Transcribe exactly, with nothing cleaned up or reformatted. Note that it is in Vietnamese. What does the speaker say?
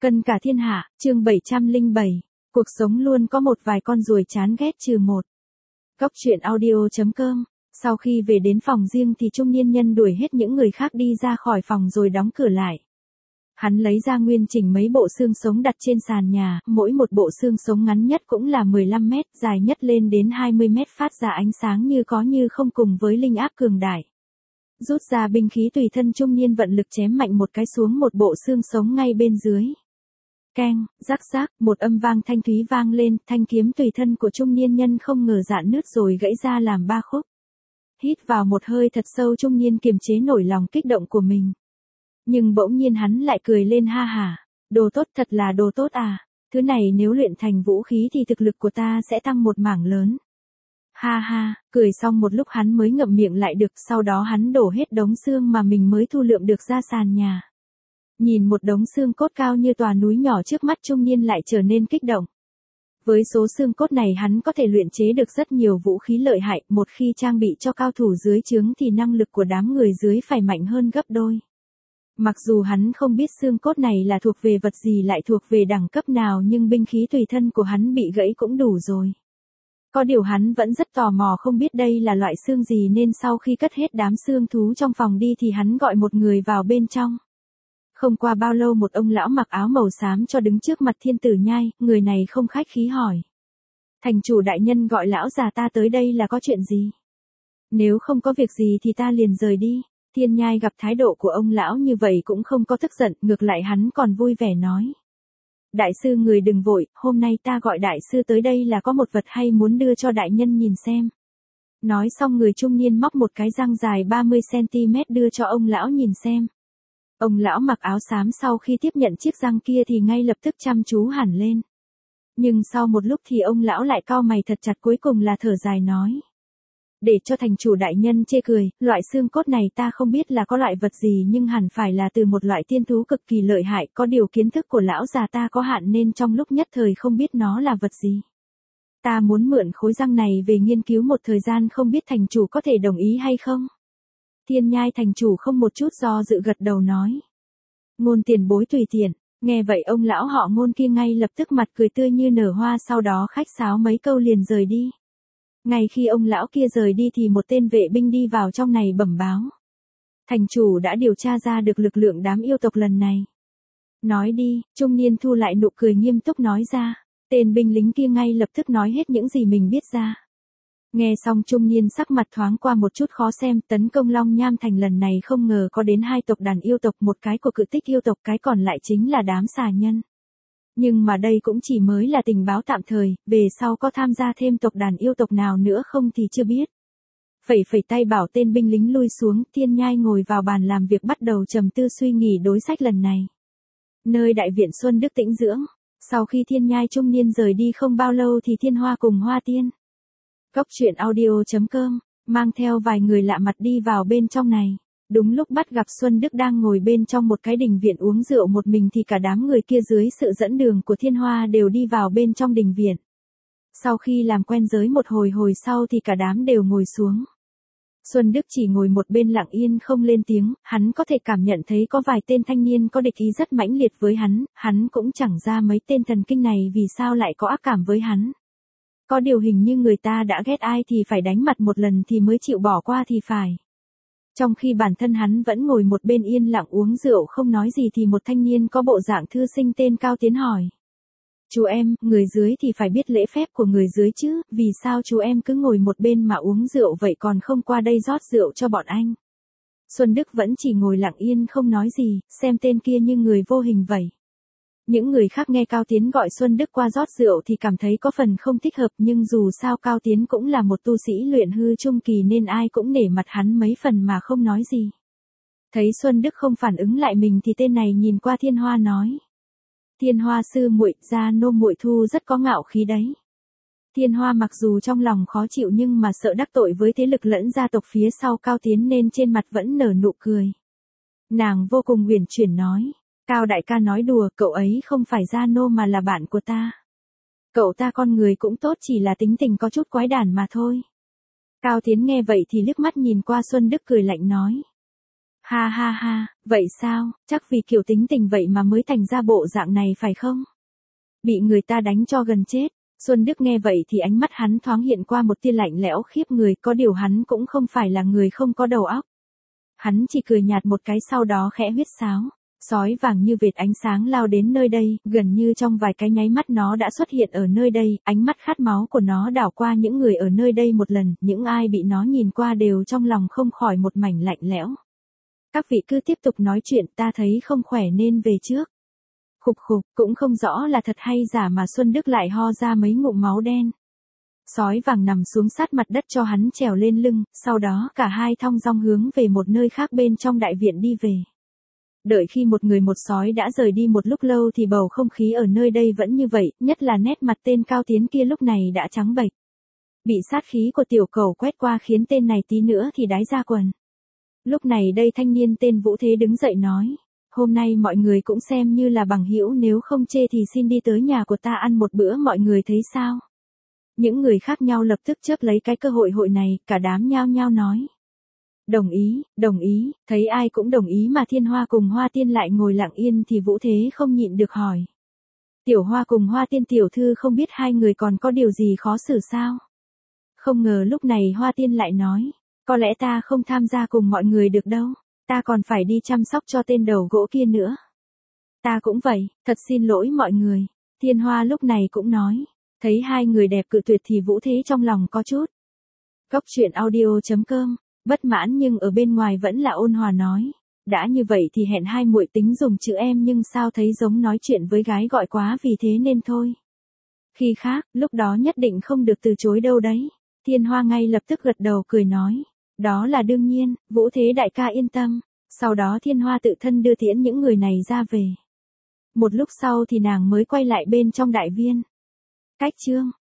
Cân cả thiên hạ, chương bảy trăm lẻ bảy. Cuộc sống luôn có một vài con ruồi chán ghét trừ một. Góc truyện audio chấm com. Sau khi về đến phòng riêng thì trung niên nhân đuổi hết những người khác đi ra khỏi phòng rồi đóng cửa lại. Hắn lấy ra nguyên chỉnh mấy bộ xương sống đặt trên sàn nhà, mỗi một bộ xương sống ngắn nhất cũng là mười lăm mét, dài nhất lên đến hai mươi mét, phát ra ánh sáng như có như không cùng với linh áp cường đại. Rút ra binh khí tùy thân, trung niên vận lực chém mạnh một cái xuống một bộ xương sống ngay bên dưới. Keng, rắc rắc, một âm vang thanh thúy vang lên, thanh kiếm tùy thân của trung niên nhân không ngờ rạn nứt rồi gãy ra làm ba khúc. Hít vào một hơi thật sâu, trung niên kiềm chế nổi lòng kích động của mình. Nhưng bỗng nhiên hắn lại cười lên ha hả, đồ tốt, thật là đồ tốt à, thứ này nếu luyện thành vũ khí thì thực lực của ta sẽ tăng một mảng lớn. Ha ha, cười xong một lúc hắn mới ngậm miệng lại được, sau đó hắn đổ hết đống xương mà mình mới thu lượm được ra sàn nhà. Nhìn một đống xương cốt cao như tòa núi nhỏ trước mắt, trung niên lại trở nên kích động. Với số xương cốt này hắn có thể luyện chế được rất nhiều vũ khí lợi hại, một khi trang bị cho cao thủ dưới trướng thì năng lực của đám người dưới phải mạnh hơn gấp đôi. Mặc dù hắn không biết xương cốt này là thuộc về vật gì, lại thuộc về đẳng cấp nào, nhưng binh khí tùy thân của hắn bị gãy cũng đủ rồi. Có điều hắn vẫn rất tò mò không biết đây là loại xương gì, nên sau khi cất hết đám xương thú trong phòng đi thì hắn gọi một người vào bên trong. Không qua bao lâu một ông lão mặc áo màu xám cho đứng trước mặt Thiên Tử Nhai, người này không khách khí hỏi. Thành chủ đại nhân gọi lão già ta tới đây là có chuyện gì? Nếu không có việc gì thì ta liền rời đi. Thiên Nhai gặp thái độ của ông lão như vậy cũng không có tức giận, ngược lại hắn còn vui vẻ nói. Đại sư người đừng vội, hôm nay ta gọi đại sư tới đây là có một vật hay muốn đưa cho đại nhân nhìn xem. Nói xong người trung niên móc một cái răng dài ba mươi xăng ti mét đưa cho ông lão nhìn xem. Ông lão mặc áo xám sau khi tiếp nhận chiếc răng kia thì ngay lập tức chăm chú hẳn lên. Nhưng sau một lúc thì ông lão lại cau mày thật chặt, cuối cùng là thở dài nói. Để cho thành chủ đại nhân chê cười, loại xương cốt này ta không biết là có loại vật gì, nhưng hẳn phải là từ một loại tiên thú cực kỳ lợi hại, có điều kiến thức của lão già ta có hạn nên trong lúc nhất thời không biết nó là vật gì. Ta muốn mượn khối răng này về nghiên cứu một thời gian, không biết thành chủ có thể đồng ý hay không? Thiên Nhai thành chủ không một chút do dự gật đầu nói. Ngôn tiền bối tùy tiện. Nghe vậy ông lão họ Ngôn kia ngay lập tức mặt cười tươi như nở hoa, sau đó khách sáo mấy câu liền rời đi. Ngay khi ông lão kia rời đi thì một tên vệ binh đi vào trong này bẩm báo. Thành chủ đã điều tra ra được lực lượng đám yêu tộc lần này. Nói đi, trung niên thu lại nụ cười nghiêm túc nói ra. Tên binh lính kia ngay lập tức nói hết những gì mình biết ra. Nghe xong trung niên sắc mặt thoáng qua một chút khó xem, tấn công Long Nham Thành lần này không ngờ có đến hai tộc đàn yêu tộc, một cái của cự tích yêu tộc, cái còn lại chính là đám xà nhân. Nhưng mà đây cũng chỉ mới là tình báo tạm thời, về sau có tham gia thêm tộc đàn yêu tộc nào nữa không thì chưa biết. Phẩy phẩy tay bảo tên binh lính lui xuống, Thiên Nhai ngồi vào bàn làm việc bắt đầu trầm tư suy nghĩ đối sách lần này. Nơi đại viện Xuân Đức tĩnh dưỡng, sau khi Thiên Nhai trung niên rời đi không bao lâu thì Thiên Hoa cùng Hoa Tiên. Góc truyện audio chấm com, mang theo vài người lạ mặt đi vào bên trong này. Đúng lúc bắt gặp Xuân Đức đang ngồi bên trong một cái đình viện uống rượu một mình thì cả đám người kia dưới sự dẫn đường của Thiên Hoa đều đi vào bên trong đình viện. Sau khi làm quen giới một hồi hồi sau thì cả đám đều ngồi xuống. Xuân Đức chỉ ngồi một bên lặng yên không lên tiếng, hắn có thể cảm nhận thấy có vài tên thanh niên có địch ý rất mãnh liệt với hắn, hắn cũng chẳng ra mấy tên thần kinh này vì sao lại có ác cảm với hắn. Có điều hình như người ta đã ghét ai thì phải đánh mặt một lần thì mới chịu bỏ qua thì phải. Trong khi bản thân hắn vẫn ngồi một bên yên lặng uống rượu không nói gì thì một thanh niên có bộ dạng thư sinh tên Cao Tiến hỏi. Chú em, người dưới thì phải biết lễ phép của người dưới chứ, vì sao chú em cứ ngồi một bên mà uống rượu vậy còn không qua đây rót rượu cho bọn anh? Xuân Đức vẫn chỉ ngồi lặng yên không nói gì, xem tên kia như người vô hình vậy. Những người khác nghe Cao Tiến gọi Xuân Đức qua rót rượu thì cảm thấy có phần không thích hợp, nhưng dù sao Cao Tiến cũng là một tu sĩ luyện hư trung kỳ nên ai cũng nể mặt hắn mấy phần mà không nói gì. Thấy Xuân Đức không phản ứng lại mình thì tên này nhìn qua Thiên Hoa nói. Thiên Hoa sư muội, gia nô muội thu rất có ngạo khí đấy. Thiên Hoa mặc dù trong lòng khó chịu nhưng mà sợ đắc tội với thế lực lẫn gia tộc phía sau Cao Tiến nên trên mặt vẫn nở nụ cười. Nàng vô cùng uyển chuyển nói. Cao đại ca nói đùa, cậu ấy không phải gia nô mà là bạn của ta. Cậu ta con người cũng tốt, chỉ là tính tình có chút quái đản mà thôi. Cao Tiến nghe vậy thì liếc mắt nhìn qua Xuân Đức cười lạnh nói. Ha ha ha, vậy sao, chắc vì kiểu tính tình vậy mà mới thành ra bộ dạng này phải không? Bị người ta đánh cho gần chết. Xuân Đức nghe vậy thì ánh mắt hắn thoáng hiện qua một tia lạnh lẽo khiếp người, có điều hắn cũng không phải là người không có đầu óc. Hắn chỉ cười nhạt một cái sau đó khẽ huýt sáo. Sói vàng như vệt ánh sáng lao đến nơi đây, gần như trong vài cái nháy mắt nó đã xuất hiện ở nơi đây, ánh mắt khát máu của nó đảo qua những người ở nơi đây một lần, những ai bị nó nhìn qua đều trong lòng không khỏi một mảnh lạnh lẽo. Các vị cứ tiếp tục nói chuyện, ta thấy không khỏe nên về trước. Khục khục, cũng không rõ là thật hay giả mà Xuân Đức lại ho ra mấy ngụm máu đen. Sói vàng nằm xuống sát mặt đất cho hắn trèo lên lưng, sau đó cả hai thong dong hướng về một nơi khác bên trong đại viện đi về. Đợi khi một người một sói đã rời đi một lúc lâu thì bầu không khí ở nơi đây vẫn như vậy, nhất là nét mặt tên Cao Tiến kia lúc này đã trắng bệch. Bị sát khí của tiểu cẩu quét qua khiến tên này tí nữa thì đái ra quần. Lúc này đây thanh niên tên Vũ Thế đứng dậy nói, hôm nay mọi người cũng xem như là bằng hữu, nếu không chê thì xin đi tới nhà của ta ăn một bữa, mọi người thấy sao? Những người khác nhau lập tức chớp lấy cái cơ hội hội này, cả đám nhao nhao nói. Đồng ý, đồng ý, thấy ai cũng đồng ý mà Thiên Hoa cùng Hoa Tiên lại ngồi lặng yên thì Vũ Thế không nhịn được hỏi. Tiểu Hoa cùng Hoa Tiên tiểu thư không biết hai người còn có điều gì khó xử sao? Không ngờ lúc này Hoa Tiên lại nói, có lẽ ta không tham gia cùng mọi người được đâu, ta còn phải đi chăm sóc cho tên đầu gỗ kia nữa. Ta cũng vậy, thật xin lỗi mọi người. Thiên Hoa lúc này cũng nói, thấy hai người đẹp cự tuyệt thì Vũ Thế trong lòng có chút. Góc truyện audio chấm com, bất mãn nhưng ở bên ngoài vẫn là ôn hòa nói, đã như vậy thì hẹn hai muội tính dùng chữ em nhưng sao thấy giống nói chuyện với gái gọi quá, vì thế nên thôi. Khi khác, lúc đó nhất định không được từ chối đâu đấy. Thiên Hoa ngay lập tức gật đầu cười nói, đó là đương nhiên, Vũ Thế đại ca yên tâm. Sau đó Thiên Hoa tự thân đưa tiễn những người này ra về. Một lúc sau thì nàng mới quay lại bên trong đại viên. Cách chương